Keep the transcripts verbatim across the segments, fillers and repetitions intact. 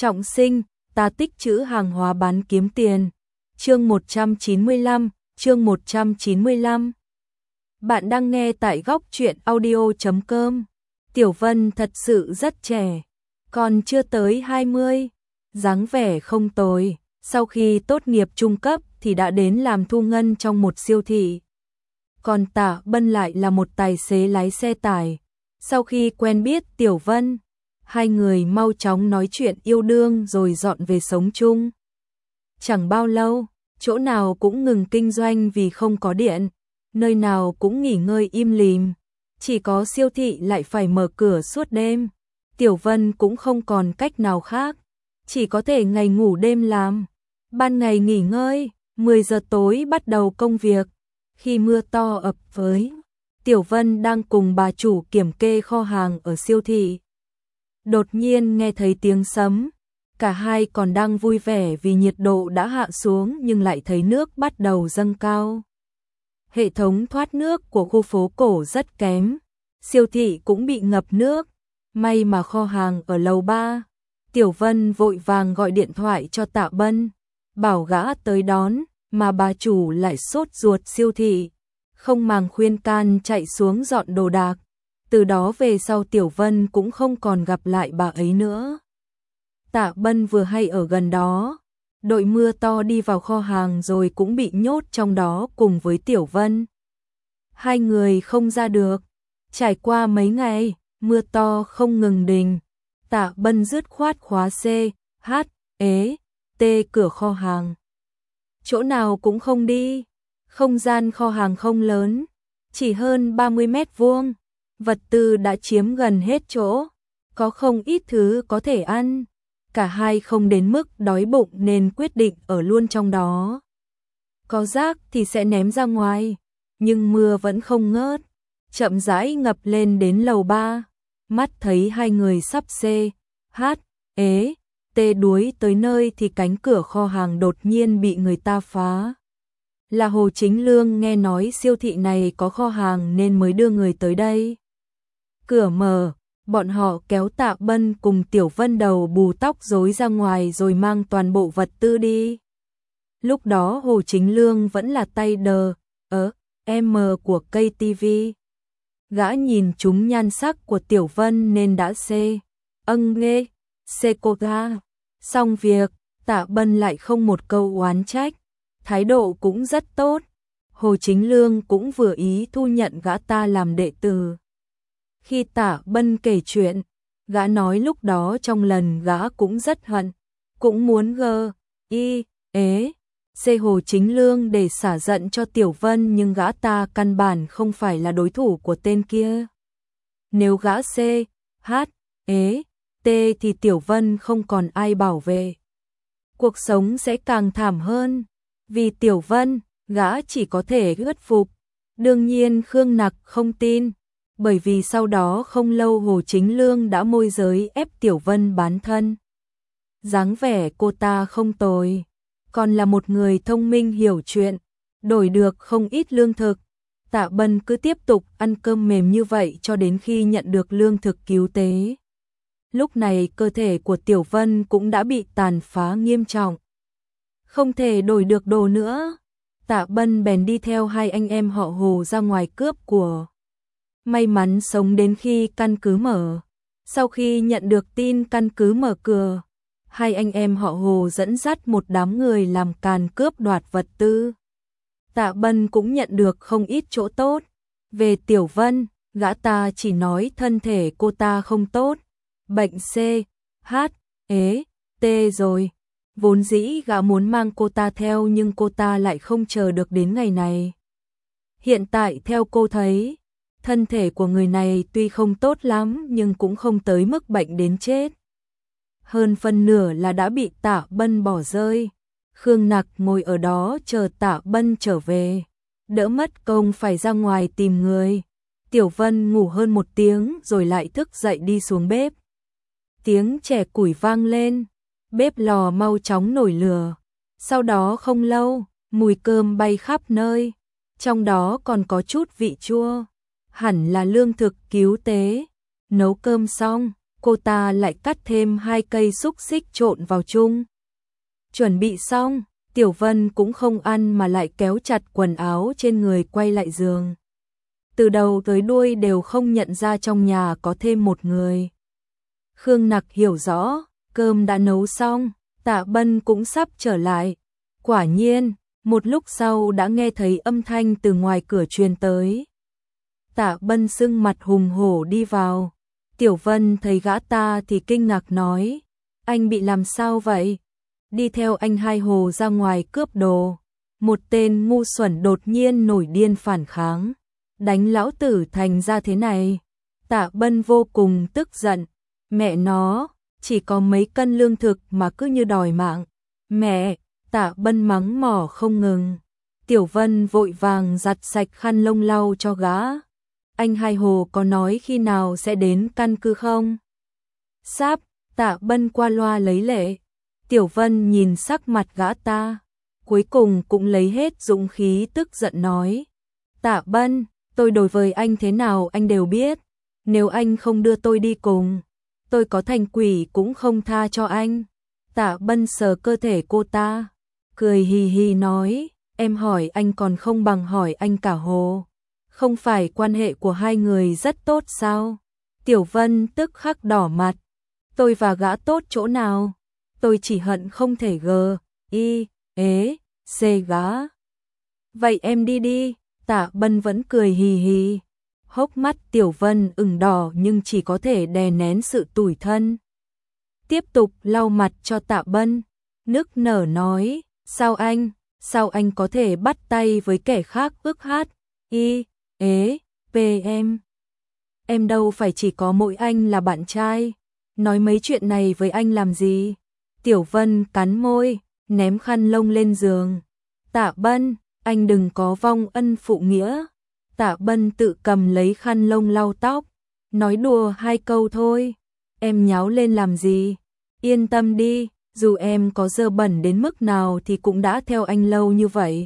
Trọng sinh, ta tích trữ hàng hóa bán kiếm tiền. Chương một trăm chín mươi lăm, chương một trăm chín mươi lăm. Bạn đang nghe tại góc truyện audio chấm com. Tiểu Vân thật sự rất trẻ, còn chưa tới hai mươi, dáng vẻ không tồi, sau khi tốt nghiệp trung cấp thì đã đến làm thu ngân trong một siêu thị. Còn Tạ Bân lại là một tài xế lái xe tải. Sau khi quen biết Tiểu Vân, hai người mau chóng nói chuyện yêu đương rồi dọn về sống chung. Chẳng bao lâu, chỗ nào cũng ngừng kinh doanh vì không có điện, nơi nào cũng nghỉ ngơi im lìm, chỉ có siêu thị lại phải mở cửa suốt đêm. Tiểu Vân cũng không còn cách nào khác, chỉ có thể ngày ngủ đêm làm, ban ngày nghỉ ngơi, mười giờ tối bắt đầu công việc. Khi mưa to ập tới, Tiểu Vân đang cùng bà chủ kiểm kê kho hàng ở siêu thị. Đột nhiên nghe thấy tiếng sấm, cả hai còn đang vui vẻ vì nhiệt độ đã hạ xuống nhưng lại thấy nước bắt đầu dâng cao. Hệ thống thoát nước của khu phố cổ rất kém, siêu thị cũng bị ngập nước, may mà kho hàng ở lầu ba. Tiểu Vân vội vàng gọi điện thoại cho Tạ Bân, bảo gã tới đón, mà bà chủ lại sốt ruột siêu thị, không màng khuyên can chạy xuống dọn đồ đạc. Từ đó về sau Tiểu Vân cũng không còn gặp lại bà ấy nữa. Tạ Bân vừa hay ở gần đó, đội mưa to đi vào kho hàng rồi cũng bị nhốt trong đó cùng với Tiểu Vân. Hai người không ra được, trải qua mấy ngày, mưa to không ngừng đình. Tạ Bân dứt khoát khóa C, H, E, T cửa kho hàng. Chỗ nào cũng không đi, không gian kho hàng không lớn, chỉ hơn ba mươi mét vuông. Vật tư đã chiếm gần hết chỗ, có không ít thứ có thể ăn. Cả hai không đến mức đói bụng nên quyết định ở luôn trong đó. Có rác thì sẽ ném ra ngoài, nhưng mưa vẫn không ngớt, chậm rãi ngập lên đến lầu ba. Mắt thấy hai người sắp C, H, E, T đuối tới nơi thì cánh cửa kho hàng đột nhiên bị người ta phá. Là Hồ Chính Lương nghe nói siêu thị này có kho hàng nên mới đưa người tới đây. Cửa mở, bọn họ kéo Tạ Bân cùng Tiểu Vân đầu bù tóc rối ra ngoài rồi mang toàn bộ vật tư đi. Lúc đó Hồ Chính Lương vẫn là tay đờ, ớ, M của cây tivi. Gã nhìn chúng nhan sắc của Tiểu Vân nên đã C, âng nghe, C cô ta. Xong việc, Tạ Bân lại không một câu oán trách, thái độ cũng rất tốt. Hồ Chính Lương cũng vừa ý thu nhận gã ta làm đệ tử. Khi Tạ Bân kể chuyện, gã nói lúc đó trong lần gã cũng rất hận, cũng muốn g, i, ế, c Hồ Chính Lương để xả giận cho Tiểu Vân nhưng gã ta căn bản không phải là đối thủ của tên kia. Nếu gã C, H, ế, T thì Tiểu Vân không còn ai bảo vệ. Cuộc sống sẽ càng thảm hơn. Vì Tiểu Vân, gã chỉ có thể khuất phục. Đương nhiên Khương Nặc không tin, bởi vì sau đó không lâu Hồ Chính Lương đã môi giới ép Tiểu Vân bán thân. Dáng vẻ cô ta không tồi, còn là một người thông minh hiểu chuyện, đổi được không ít lương thực. Tạ Bân cứ tiếp tục ăn cơm mềm như vậy cho đến khi nhận được lương thực cứu tế. Lúc này cơ thể của Tiểu Vân cũng đã bị tàn phá nghiêm trọng, không thể đổi được đồ nữa. Tạ Bân bèn đi theo hai anh em họ Hồ ra ngoài cướp của. May mắn sống đến khi căn cứ mở. Sau khi nhận được tin căn cứ mở cửa, hai anh em họ Hồ dẫn dắt một đám người làm càn cướp đoạt vật tư. Tạ Bân cũng nhận được không ít chỗ tốt. Về Tiểu Vân, gã ta chỉ nói thân thể cô ta không tốt, bệnh C, H, E, T rồi. Vốn dĩ gã muốn mang cô ta theo nhưng cô ta lại không chờ được đến ngày này. Hiện tại theo cô thấy, thân thể của người này tuy không tốt lắm nhưng cũng không tới mức bệnh đến chết. Hơn phân nửa là đã bị Tạ Bân bỏ rơi. Khương Nặc ngồi ở đó chờ Tạ Bân trở về, đỡ mất công phải ra ngoài tìm người. Tiểu Vân ngủ hơn một tiếng rồi lại thức dậy đi xuống bếp. Tiếng chè củi vang lên, bếp lò mau chóng nổi lửa. Sau đó không lâu, mùi cơm bay khắp nơi, trong đó còn có chút vị chua, hẳn là lương thực cứu tế. Nấu cơm xong, cô ta lại cắt thêm hai cây xúc xích trộn vào chung. Chuẩn bị xong, Tiểu Vân cũng không ăn mà lại kéo chặt quần áo trên người quay lại giường. Từ đầu tới đuôi đều không nhận ra trong nhà có thêm một người. Khương Nặc hiểu rõ, cơm đã nấu xong, Tạ Bân cũng sắp trở lại. Quả nhiên, một lúc sau đã nghe thấy âm thanh từ ngoài cửa truyền tới. Tạ Bân sưng mặt hùng hổ đi vào. Tiểu Vân thấy gã ta thì kinh ngạc nói, anh bị làm sao vậy? Đi theo anh Hai Hồ ra ngoài cướp đồ. Một tên ngu xuẩn đột nhiên nổi điên phản kháng, đánh lão tử thành ra thế này. Tạ Bân vô cùng tức giận, mẹ nó, chỉ có mấy cân lương thực mà cứ như đòi mạng. Mẹ, Tạ Bân mắng mỏ không ngừng. Tiểu Vân vội vàng giặt sạch khăn lông lau cho gã. Anh Hai Hồ có nói khi nào sẽ đến căn cứ không? Sắp, Tạ Bân qua loa lấy lệ. Tiểu Vân nhìn sắc mặt gã ta, cuối cùng cũng lấy hết dũng khí tức giận nói. Tạ Bân, tôi đối với anh thế nào anh đều biết. Nếu anh không đưa tôi đi cùng, tôi có thành quỷ cũng không tha cho anh. Tạ Bân sờ cơ thể cô ta, cười hì hì nói, em hỏi anh còn không bằng hỏi anh cả Hồ. Không phải quan hệ của hai người rất tốt sao? Tiểu Vân tức khắc đỏ mặt. Tôi và gã tốt chỗ nào? Tôi chỉ hận không thể gờ, y, ế, xê gã. Vậy em đi đi, Tạ Bân vẫn cười hì hì. Hốc mắt Tiểu Vân ửng đỏ nhưng chỉ có thể đè nén sự tủi thân. Tiếp tục lau mặt cho Tạ Bân, nức nở nói, sao anh, sao anh có thể bắt tay với kẻ khác ước hát, y, ế, pê em. Em đâu phải chỉ có mỗi anh là bạn trai, nói mấy chuyện này với anh làm gì? Tiểu Vân cắn môi, ném khăn lông lên giường. Tạ Bân, anh đừng có vong ân phụ nghĩa. Tạ Bân tự cầm lấy khăn lông lau tóc, nói đùa hai câu thôi. Em nháo lên làm gì? Yên tâm đi, dù em có dơ bẩn đến mức nào thì cũng đã theo anh lâu như vậy.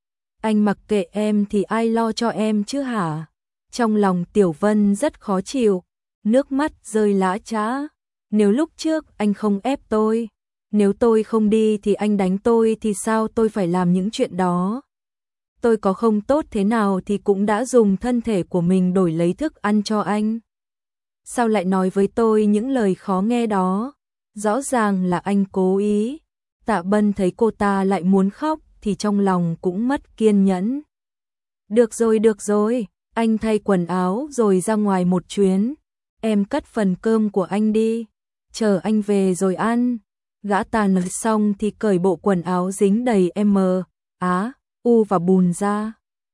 Anh mặc kệ em thì ai lo cho em chứ hả? Trong lòng Tiểu Vân rất khó chịu, nước mắt rơi lã chã. Nếu lúc trước anh không ép tôi, nếu tôi không đi thì anh đánh tôi thì sao tôi phải làm những chuyện đó? Tôi có không tốt thế nào thì cũng đã dùng thân thể của mình đổi lấy thức ăn cho anh. Sao lại nói với tôi những lời khó nghe đó? Rõ ràng là anh cố ý. Tạ Bân thấy cô ta lại muốn khóc thì trong lòng cũng mất kiên nhẫn. Được rồi, được rồi, anh thay quần áo rồi ra ngoài một chuyến. Em cất phần cơm của anh đi, chờ anh về rồi ăn. Gã ta nói xong thì cởi bộ quần áo dính đầy M, Á, U và bùn ra.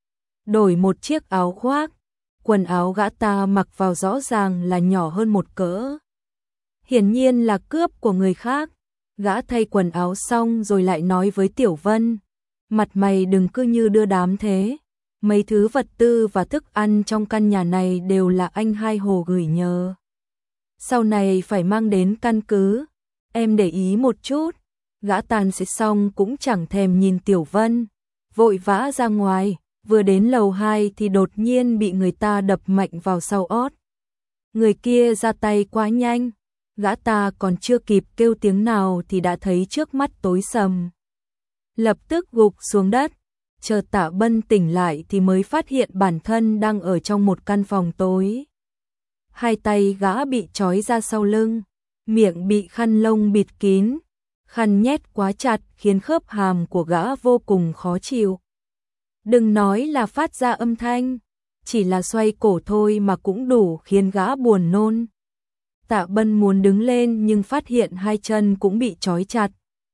Đổi một chiếc áo khoác, quần áo gã ta mặc vào rõ ràng là nhỏ hơn một cỡ. Hiển nhiên là cướp của người khác. Gã thay quần áo xong rồi lại nói với Tiểu Vân, mặt mày đừng cứ như đưa đám thế. Mấy thứ vật tư và thức ăn trong căn nhà này đều là anh Hai Hồ gửi nhờ. Sau này phải mang đến căn cứ, em để ý một chút. Gã tàn sẽ xong cũng chẳng thèm nhìn Tiểu Vân, vội vã ra ngoài, vừa đến lầu hai thì đột nhiên bị người ta đập mạnh vào sau ót. Người kia ra tay quá nhanh, gã ta còn chưa kịp kêu tiếng nào thì đã thấy trước mắt tối sầm. Lập tức gục xuống đất, chờ Tạ Bân tỉnh lại thì mới phát hiện bản thân đang ở trong một căn phòng tối. Hai tay gã bị trói ra sau lưng, miệng bị khăn lông bịt kín, khăn nhét quá chặt khiến khớp hàm của gã vô cùng khó chịu. Đừng nói là phát ra âm thanh, chỉ là xoay cổ thôi mà cũng đủ khiến gã buồn nôn. Tạ Bân muốn đứng lên nhưng phát hiện hai chân cũng bị trói chặt.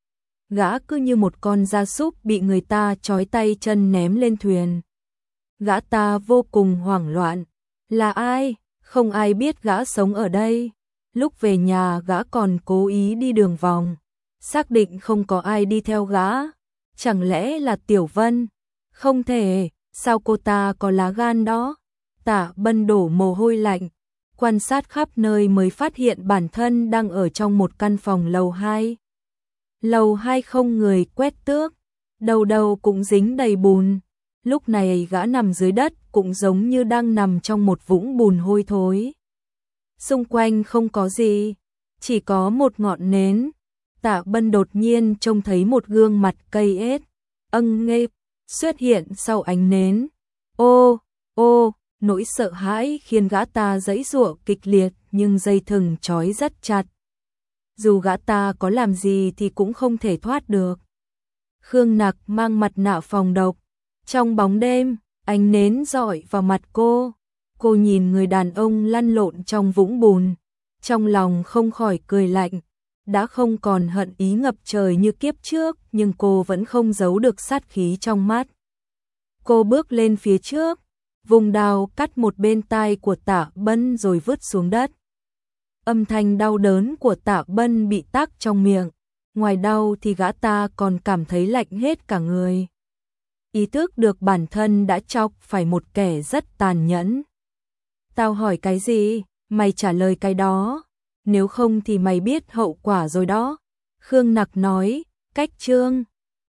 Gã cứ như một con gia súc bị người ta trói tay chân ném lên thuyền. Gã ta vô cùng hoảng loạn. Là ai? Không ai biết gã sống ở đây. Lúc về nhà gã còn cố ý đi đường vòng, xác định không có ai đi theo gã. Chẳng lẽ là Tiểu Vân? Không thể, sao cô ta có lá gan đó? Tạ Bân đổ mồ hôi lạnh, quan sát khắp nơi mới phát hiện bản thân đang ở trong một căn phòng lầu hai. Lầu hai không người quét tước, đầu đầu cũng dính đầy bùn. Lúc này gã nằm dưới đất cũng giống như đang nằm trong một vũng bùn hôi thối. Xung quanh không có gì, chỉ có một ngọn nến. Tạ Bân đột nhiên trông thấy một gương mặt cây ết, âng nghê, xuất hiện sau ánh nến. Ô, ô, nỗi sợ hãi khiến gã ta giãy giụa kịch liệt nhưng dây thừng trói rất chặt. Dù gã ta có làm gì thì cũng không thể thoát được. Khương Nặc mang mặt nạ phòng độc. Trong bóng đêm, ánh nến rọi vào mặt cô. Cô nhìn người đàn ông lăn lộn trong vũng bùn. Trong lòng không khỏi cười lạnh. Đã không còn hận ý ngập trời như kiếp trước, nhưng cô vẫn không giấu được sát khí trong mắt. Cô bước lên phía trước, vùng đao cắt một bên tai của Tạ Bân rồi vứt xuống đất. Âm thanh đau đớn của Tạ Bân bị tắc trong miệng. Ngoài đau thì gã ta còn cảm thấy lạnh hết cả người. Ý thức được bản thân đã chọc phải một kẻ rất tàn nhẫn. Tao hỏi cái gì, mày trả lời cái đó. Nếu không thì mày biết hậu quả rồi đó. Khương Nặc nói, cách chương.